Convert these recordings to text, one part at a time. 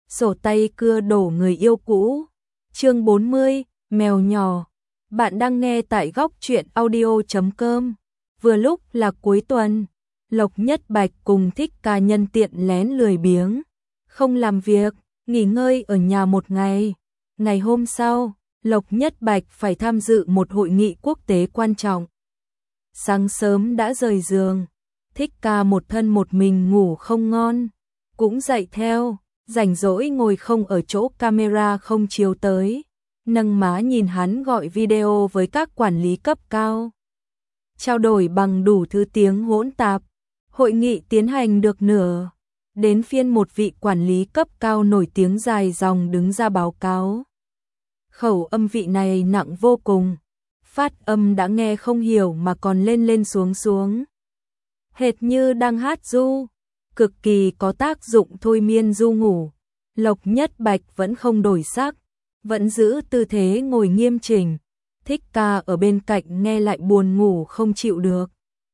sổ tay cưa đổ người yêu cũ. Chương 40, mèo nhỏ. Bạn đang nghe tại góc truyện audio.com. Vừa lúc là cuối tuần, Lộc Nhất Bạch cùng Thích Ca nhân tiện lén lười biếng, không làm việc, nghỉ ngơi ở nhà một ngày. Ngày hôm sau, Lộc Nhất Bạch phải tham dự một hội nghị quốc tế quan trọng. Sáng sớm đã rời giường, Thích Ca một thân một mình ngủ không ngon, cũng dậy theo, rảnh rỗi ngồi không ở chỗ camera không chiếu tới, nâng má nhìn hắn gọi video với các quản lý cấp cao. Trao đổi bằng đủ thứ tiếng hỗn tạp, hội nghị tiến hành được nửa, đến phiên một vị quản lý cấp cao nổi tiếng dài dòng đứng ra báo cáo. Khẩu âm vị này nặng vô cùng, phát âm đã nghe không hiểu mà còn lên lên xuống xuống. Hệt như đang hát ru, cực kỳ có tác dụng thôi miên ru ngủ. Lộc Nhất Bạch vẫn không đổi sắc, vẫn giữ tư thế ngồi nghiêm chỉnh. Thích Ca ở bên cạnh nghe lại buồn ngủ không chịu được.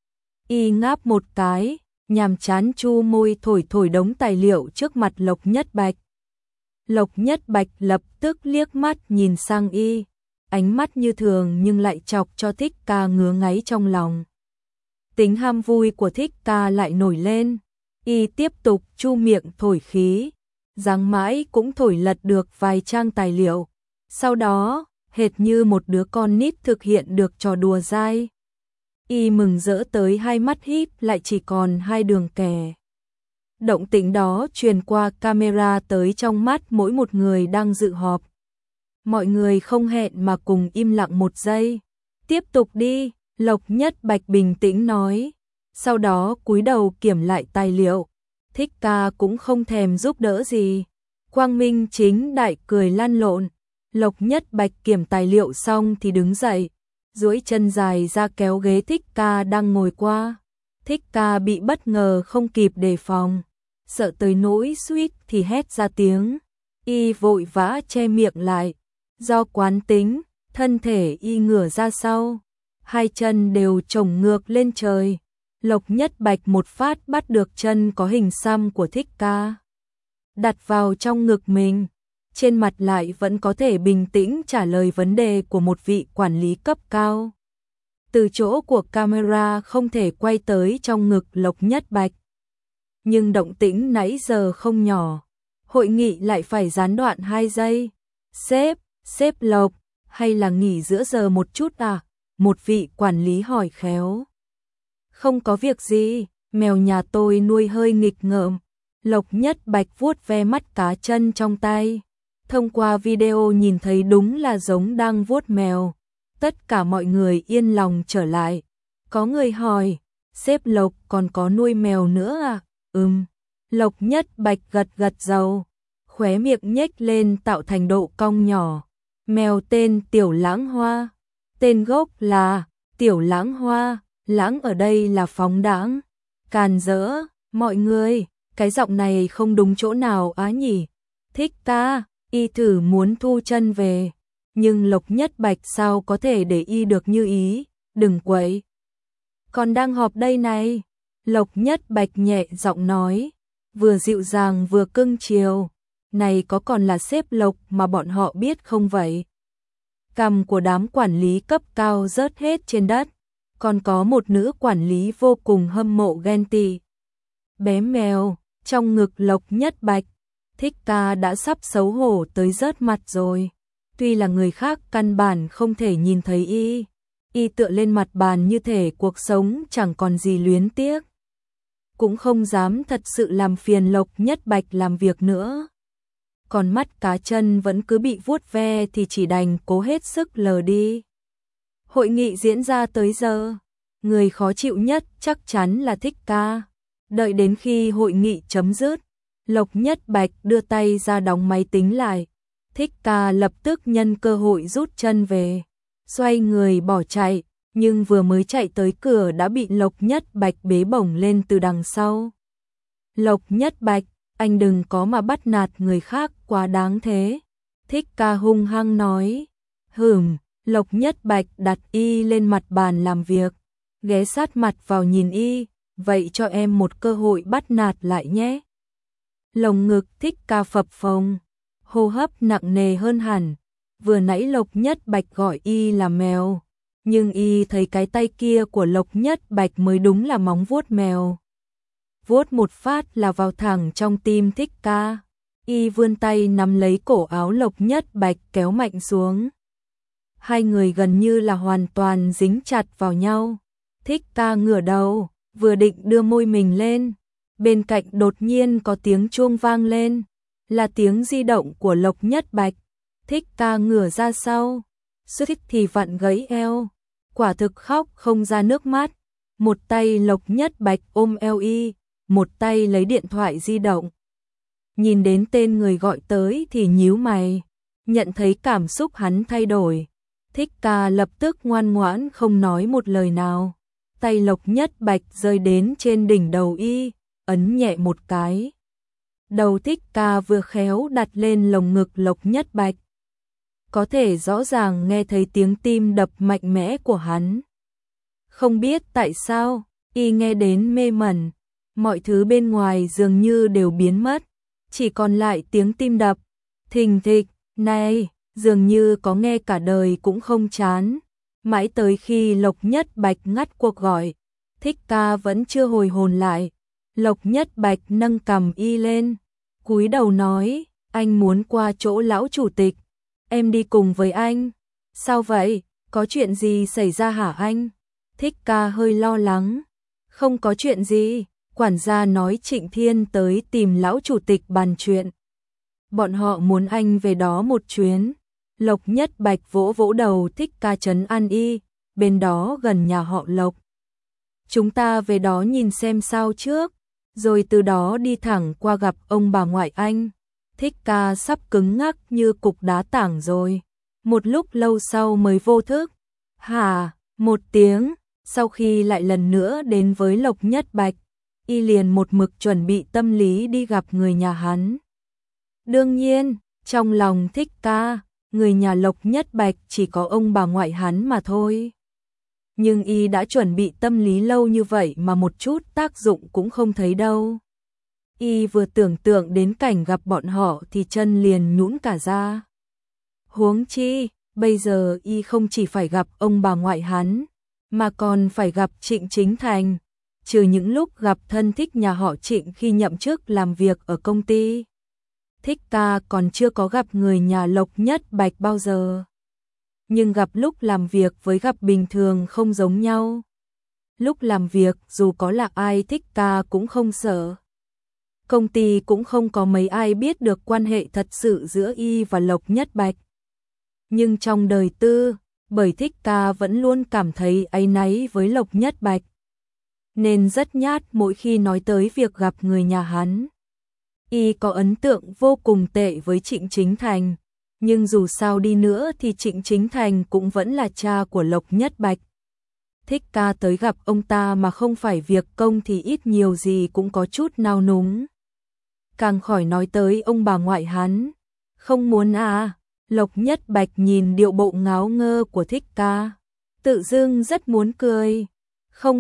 Y ngáp một cái, nhàm chán chu môi thổi thổi đống tài liệu trước mặt Lộc Nhất Bạch. Lộc Nhất Bạch lập tức liếc mắt nhìn sang Y, ánh mắt như thường nhưng lại chọc cho Thích Ca ngứa ngáy trong lòng. Tính ham vui của Thích Ca lại nổi lên, Y tiếp tục chu miệng thổi khí, giáng mãi cũng thổi lật được vài trang tài liệu. Sau đó, hệt như một đứa con nít thực hiện được trò đùa dai. Y mừng rỡ tới hai mắt híp lại chỉ còn hai đường kẻ. Động tĩnh đó truyền qua camera tới trong mắt mỗi một người đang dự họp. Mọi người không hẹn mà cùng im lặng một giây. Tiếp tục đi, Lộc Nhất Bạch bình tĩnh nói. Sau đó cúi đầu kiểm lại tài liệu. Thích Ca cũng không thèm giúp đỡ gì. Quang Minh chính đại cười lăn lộn. Lộc Nhất Bạch kiểm tài liệu xong thì đứng dậy, duỗi chân dài ra kéo ghế Thích Ca đang ngồi qua. Thích Ca bị bất ngờ không kịp đề phòng, sợ tới nỗi suýt thì hét ra tiếng. Y vội vã che miệng lại, do quán tính, thân thể Y ngửa ra sau, hai chân đều chồng ngược lên trời. Lộc Nhất Bạch một phát bắt được chân có hình xăm của Thích Ca, đặt vào trong ngực mình. Trên mặt lại vẫn có thể bình tĩnh trả lời vấn đề của một vị quản lý cấp cao. Từ chỗ của camera không thể quay tới trong ngực Lộc Nhất Bạch. Nhưng động tĩnh nãy giờ không nhỏ. Hội nghị lại phải gián đoạn 2 giây. Sếp Lộc, hay là nghỉ giữa giờ một chút à? Một vị quản lý hỏi khéo. Không có việc gì, mèo nhà tôi nuôi hơi nghịch ngợm. Lộc Nhất Bạch vuốt ve mắt cá chân trong tay. Thông qua video nhìn thấy đúng là giống đang vuốt mèo. Tất cả mọi người yên lòng trở lại. Có người hỏi, sếp Lộc còn có nuôi mèo nữa à? Lộc Nhất Bạch gật gật đầu, khóe miệng nhếch lên tạo thành độ cong nhỏ. Mèo tên Tiểu Lãng Hoa. Tên gốc là Tiểu Lãng Hoa, lãng ở đây là phóng đãng, càn rỡ. Mọi người, cái giọng này không đúng chỗ nào á nhỉ? Thích Ca. Y thử muốn thu chân về, nhưng Lộc Nhất Bạch sao có thể để Y được như ý, đừng quậy. Còn đang họp đây này, Lộc Nhất Bạch nhẹ giọng nói, vừa dịu dàng vừa cưng chiều, này có còn là sếp Lộc mà bọn họ biết không vậy? Cằm của đám quản lý cấp cao rớt hết trên đất, còn có một nữ quản lý vô cùng hâm mộ ghen tị. Bé mèo, trong ngực Lộc Nhất Bạch. Thích Ca đã sắp xấu hổ tới rớt mặt rồi. Tuy là người khác căn bản không thể nhìn thấy Y tựa lên mặt bàn như thể cuộc sống chẳng còn gì luyến tiếc. Cũng không dám thật sự làm phiền Lộc Nhất Bạch làm việc nữa. Còn mắt cá chân vẫn cứ bị vuốt ve thì chỉ đành cố hết sức lờ đi. Hội nghị diễn ra tới giờ, người khó chịu nhất chắc chắn là Thích Ca. Đợi đến khi hội nghị chấm dứt, Lộc Nhất Bạch đưa tay ra đóng máy tính lại. Thích Ca lập tức nhân cơ hội rút chân về, xoay người bỏ chạy, nhưng vừa mới chạy tới cửa đã bị Lộc Nhất Bạch bế bổng lên từ đằng sau. Lộc Nhất Bạch, anh đừng có mà bắt nạt người khác quá đáng thế. Thích Ca hung hăng nói. Lộc Nhất Bạch đặt Y lên mặt bàn làm việc, ghé sát mặt vào nhìn Y, vậy cho em một cơ hội bắt nạt lại nhé. Lồng ngực Thích Ca phập phồng, hô hấp nặng nề hơn hẳn. Vừa nãy Lộc Nhất Bạch gọi y là mèo, nhưng y thấy cái tay kia của Lộc Nhất Bạch mới đúng là móng vuốt mèo. Vuốt một phát là vào thẳng trong tim Thích Ca. Y vươn tay nắm lấy cổ áo Lộc Nhất Bạch kéo mạnh xuống. Hai người gần như là hoàn toàn dính chặt vào nhau. Thích Ca ngửa đầu, vừa định đưa môi mình lên. Bên cạnh đột nhiên có tiếng chuông vang lên, là tiếng di động của Lộc Nhất Bạch. Thích Ca ngửa ra sau, suýt thì vặn gãy eo, quả thực khóc không ra nước mắt. Một tay Lộc Nhất Bạch ôm eo y, một tay lấy điện thoại di động. Nhìn đến tên người gọi tới thì nhíu mày, nhận thấy cảm xúc hắn thay đổi. Thích Ca lập tức ngoan ngoãn không nói một lời nào. Tay Lộc Nhất Bạch rơi đến trên đỉnh đầu y, ấn nhẹ một cái. Đầu Thích Ca vừa khéo đặt lên lồng ngực Lộc Nhất Bạch. Có thể rõ ràng nghe thấy tiếng tim đập mạnh mẽ của hắn. Không biết tại sao, y nghe đến mê mẩn, mọi thứ bên ngoài dường như đều biến mất, chỉ còn lại tiếng tim đập, thình thịch, này, dường như có nghe cả đời cũng không chán. Mãi tới khi Lộc Nhất Bạch ngắt cuộc gọi, Thích Ca vẫn chưa hồi hồn lại. Lộc Nhất Bạch nâng cằm y lên, cúi đầu nói, anh muốn qua chỗ lão chủ tịch, em đi cùng với anh. Sao vậy, có chuyện gì xảy ra hả anh? Thích Ca hơi lo lắng. Không có chuyện gì, quản gia nói Trịnh Thiên tới tìm lão chủ tịch bàn chuyện. Bọn họ muốn anh về đó một chuyến. Lộc Nhất Bạch vỗ vỗ đầu Thích Ca trấn an y, bên đó gần nhà họ Lộc. Chúng ta về đó nhìn xem sao trước, rồi từ đó đi thẳng qua gặp ông bà ngoại anh. Thích Ca sắp cứng ngắc như cục đá tảng rồi. Một lúc lâu sau mới vô thức. Hả, một tiếng, sau khi lại lần nữa đến với Lộc Nhất Bạch, y liền một mực chuẩn bị tâm lý đi gặp người nhà hắn. Đương nhiên, trong lòng Thích Ca, người nhà Lộc Nhất Bạch chỉ có ông bà ngoại hắn mà thôi. Nhưng y đã chuẩn bị tâm lý lâu như vậy mà một chút tác dụng cũng không thấy đâu. Y vừa tưởng tượng đến cảnh gặp bọn họ thì chân liền nhũn cả ra. Huống chi, bây giờ y không chỉ phải gặp ông bà ngoại hắn, mà còn phải gặp Trịnh Chính Thành, trừ những lúc gặp thân thích nhà họ Trịnh khi nhậm chức làm việc ở công ty. Thích Ca còn chưa có gặp người nhà Lộc Nhất Bạch bao giờ. Nhưng gặp lúc làm việc với gặp bình thường không giống nhau. Lúc làm việc dù có là ai Thích Ca cũng không sợ. Công ty cũng không có mấy ai biết được quan hệ thật sự giữa y và Lộc Nhất Bạch. Nhưng trong đời tư, bởi Thích Ca vẫn luôn cảm thấy áy náy với Lộc Nhất Bạch, nên rất nhát mỗi khi nói tới việc gặp người nhà hắn. Y có ấn tượng vô cùng tệ với Trịnh Chính Thành, nhưng dù sao đi nữa thì Trịnh Chính Thành cũng vẫn là cha của Lộc Nhất Bạch. Thích Ca tới gặp ông ta mà không phải việc công thì ít nhiều gì cũng có chút nao núng. Càng khỏi nói tới ông bà ngoại hắn. Không muốn à? Lộc Nhất Bạch nhìn điệu bộ ngáo ngơ của Thích Ca, tự dưng rất muốn cười. Không,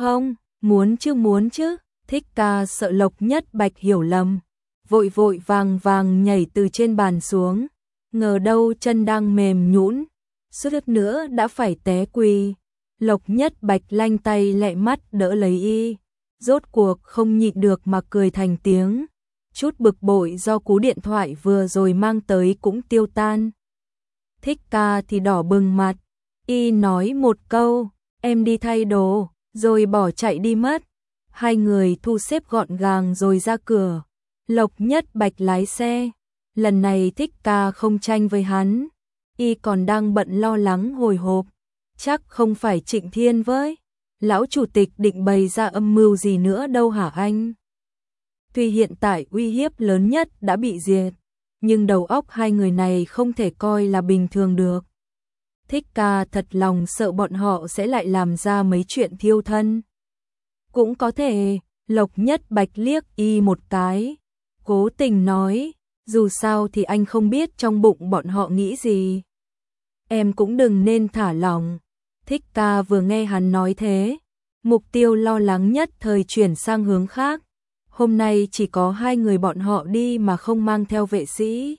muốn chứ. Thích Ca sợ Lộc Nhất Bạch hiểu lầm, vội vội vàng nhảy từ trên bàn xuống, ngờ đâu chân đang mềm nhũn, suýt nữa đã phải té quỳ. Lộc Nhất Bạch lanh tay lẹ mắt đỡ lấy y, rốt cuộc không nhịn được mà cười thành tiếng. Chút bực bội do cú điện thoại vừa rồi mang tới cũng tiêu tan. Thích Ca thì đỏ bừng mặt, y nói một câu, em đi thay đồ, rồi bỏ chạy đi mất. Hai người thu xếp gọn gàng rồi ra cửa. Lộc Nhất Bạch lái xe. Lần này Thích Ca không tranh với hắn, y còn đang bận lo lắng hồi hộp. Chắc không phải Trịnh Thiên với lão chủ tịch định bày ra âm mưu gì nữa đâu hả anh? Tuy hiện tại uy hiếp lớn nhất đã bị diệt, nhưng đầu óc hai người này không thể coi là bình thường được. Thích Ca thật lòng sợ bọn họ sẽ lại làm ra mấy chuyện thiêu thân. Cũng có thể, Lộc Nhất Bạch liếc y một cái, cố tình nói, dù sao thì anh không biết trong bụng bọn họ nghĩ gì. Em cũng đừng nên thả lỏng. Thích Ca vừa nghe hắn nói thế, mục tiêu lo lắng nhất thời chuyển sang hướng khác. Hôm nay chỉ có 2 người bọn họ đi mà không mang theo vệ sĩ.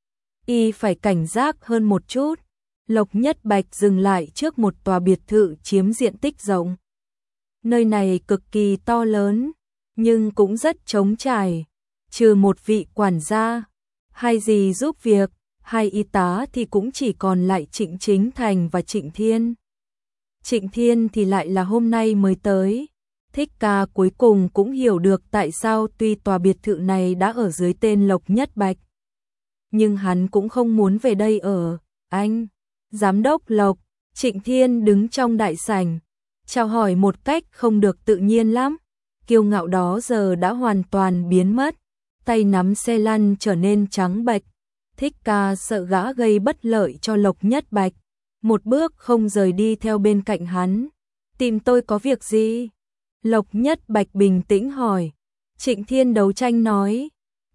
Y phải cảnh giác hơn một chút. Lộc Nhất Bạch dừng lại trước một tòa biệt thự chiếm diện tích rộng. Nơi này cực kỳ to lớn, nhưng cũng rất trống trải. Trừ một vị quản gia, 2 dì giúp việc, 2 y tá thì cũng chỉ còn lại Trịnh Chính Thành và Trịnh Thiên. Trịnh Thiên thì lại là hôm nay mới tới. Thích Ca cuối cùng cũng hiểu được tại sao tuy tòa biệt thự này đã ở dưới tên Lộc Nhất Bạch, nhưng hắn cũng không muốn về đây ở. Anh, Giám đốc Lộc, Trịnh Thiên đứng trong đại sảnh, chào hỏi một cách không được tự nhiên lắm. Kiêu ngạo đó giờ đã hoàn toàn biến mất, tay nắm xe lăn trở nên trắng bệch. Thích Ca sợ gã gây bất lợi cho Lộc Nhất Bạch, một bước không rời đi theo bên cạnh hắn. Tìm tôi có việc gì? Lộc Nhất Bạch bình tĩnh hỏi. Trịnh Thiên đấu tranh nói.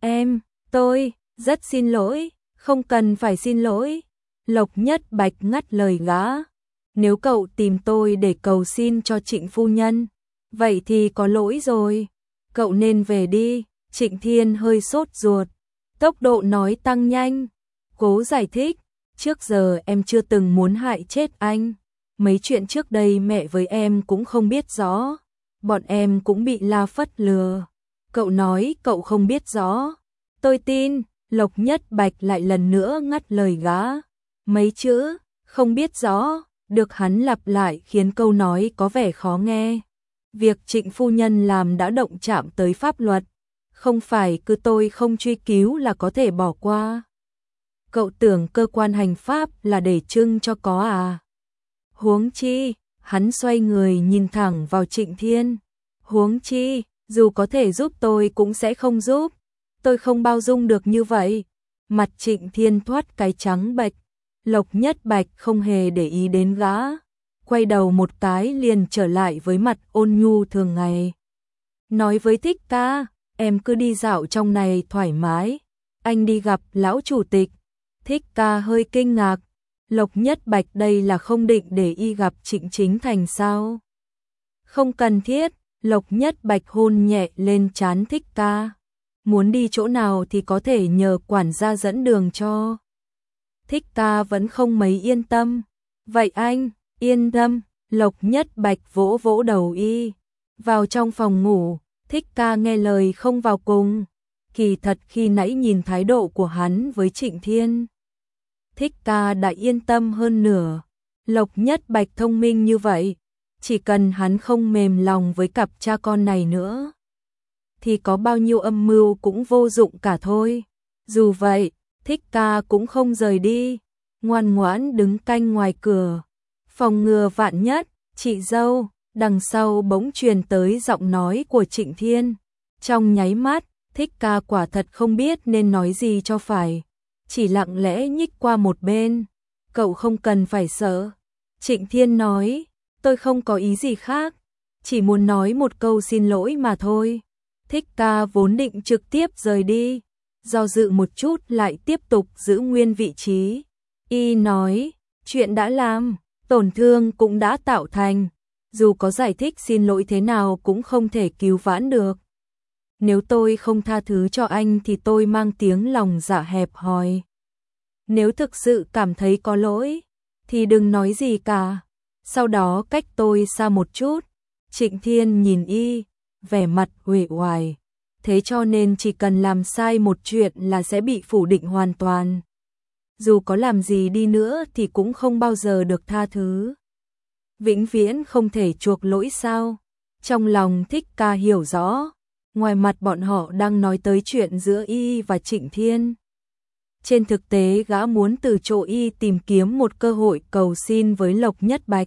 Tôi, rất xin lỗi, không cần phải xin lỗi. Lộc Nhất Bạch ngắt lời gã. Nếu cậu tìm tôi để cầu xin cho Trịnh phu nhân, vậy thì có lỗi rồi. Cậu nên về đi. Trịnh Thiên hơi sốt ruột, tốc độ nói tăng nhanh. Cố giải thích, trước giờ em chưa từng muốn hại chết anh. Mấy chuyện trước đây mẹ với em cũng không biết rõ. Bọn em cũng bị La Phất lừa. Cậu nói cậu không biết rõ. Tôi tin. Lộc Nhất Bạch lại lần nữa ngắt lời gã. Mấy chữ, không biết rõ, được hắn lặp lại khiến câu nói có vẻ khó nghe. Việc Trịnh phu nhân làm đã động chạm tới pháp luật. Không phải cứ tôi không truy cứu là có thể bỏ qua. Cậu tưởng cơ quan hành pháp là để trưng cho có à? Huống chi, hắn xoay người nhìn thẳng vào Trịnh Thiên. Huống chi, dù có thể giúp tôi cũng sẽ không giúp. Tôi không bao dung được như vậy. Mặt Trịnh Thiên thoát cái trắng bệch. Lộc Nhất Bạch không hề để ý đến gã. Quay đầu một cái liền trở lại với mặt ôn nhu thường ngày. Nói với Thích Ca, em cứ đi dạo trong này thoải mái. Anh đi gặp lão chủ tịch. Thích Ca hơi kinh ngạc. Lộc Nhất Bạch đây là không định để y gặp Trịnh Chính Thành sao? Không cần thiết. Lộc Nhất Bạch hôn nhẹ lên trán Thích Ca. Muốn đi chỗ nào thì có thể nhờ quản gia dẫn đường cho. Thích Ca vẫn không mấy yên tâm. Vậy anh, yên tâm. Lộc Nhất Bạch vỗ vỗ đầu y. Vào trong phòng ngủ, Thích Ca nghe lời không vào cùng. Kỳ thật khi nãy nhìn thái độ của hắn với Trịnh Thiên, Thích Ca đã yên tâm hơn nửa. Lộc Nhất Bạch thông minh như vậy, chỉ cần hắn không mềm lòng với cặp cha con này nữa, thì có bao nhiêu âm mưu cũng vô dụng cả thôi. Dù vậy, Thích Ca cũng không rời đi, ngoan ngoãn đứng canh ngoài cửa. Phòng ngừa vạn nhất, chị dâu, đằng sau bỗng truyền tới giọng nói của Trịnh Thiên. Trong nháy mắt, Thích Ca quả thật không biết nên nói gì cho phải. Chỉ lặng lẽ nhích qua một bên. Cậu không cần phải sợ. Trịnh Thiên nói, tôi không có ý gì khác. Chỉ muốn nói một câu xin lỗi mà thôi. Thích Ca vốn định trực tiếp rời đi. Do dự một chút lại tiếp tục giữ nguyên vị trí. Y nói, chuyện đã làm, tổn thương cũng đã tạo thành. Dù có giải thích xin lỗi thế nào cũng không thể cứu vãn được. Nếu tôi không tha thứ cho anh thì tôi mang tiếng lòng dạ hẹp hòi. Nếu thực sự cảm thấy có lỗi, thì đừng nói gì cả. Sau đó cách tôi xa một chút. Trịnh Thiên nhìn y, vẻ mặt uể oải. Thế cho nên chỉ cần làm sai một chuyện là sẽ bị phủ định hoàn toàn. Dù có làm gì đi nữa thì cũng không bao giờ được tha thứ. Vĩnh viễn không thể chuộc lỗi sao? Trong lòng Thích Ca hiểu rõ. Ngoài mặt bọn họ đang nói tới chuyện giữa y và Trịnh Thiên. Trên thực tế gã muốn từ chỗ y tìm kiếm một cơ hội cầu xin với Lộc Nhất Bạch.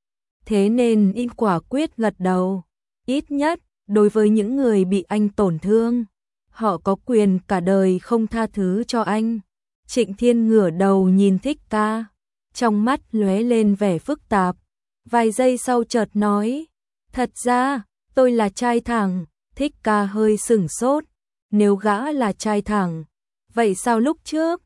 Thế nên y quả quyết gật đầu. Ít nhất, đối với những người bị anh tổn thương, họ có quyền cả đời không tha thứ cho anh. Trịnh Thiên ngửa đầu nhìn Thích Ca, trong mắt lóe lên vẻ phức tạp. Vài giây sau chợt nói, thật ra, tôi là trai thẳng. Thích Ca hơi sửng sốt, nếu gã là trai thẳng, vậy sao lúc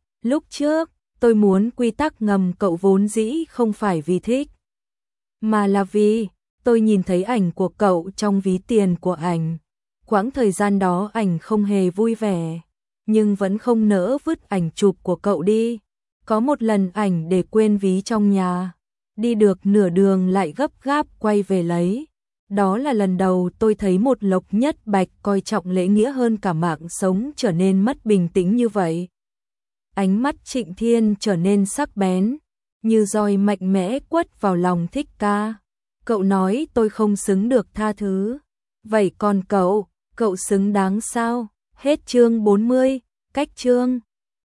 trước, tôi muốn quy tắc ngầm cậu vốn dĩ không phải vì thích, mà là vì tôi nhìn thấy ảnh của cậu trong ví tiền của ảnh. Quãng thời gian đó ảnh không hề vui vẻ, nhưng vẫn không nỡ vứt ảnh chụp của cậu đi. Có một lần ảnh để quên ví trong nhà, đi được nửa đường lại gấp gáp quay về lấy. Đó là lần đầu tôi thấy một Lộc Nhất Bạch coi trọng lễ nghĩa hơn cả mạng sống trở nên mất bình tĩnh như vậy. Ánh mắt Trịnh Thiên trở nên sắc bén, như roi mạnh mẽ quất vào lòng Thích Ca. Cậu nói tôi không xứng được tha thứ. Vậy còn cậu xứng đáng sao? Hết chương 40, cách chương.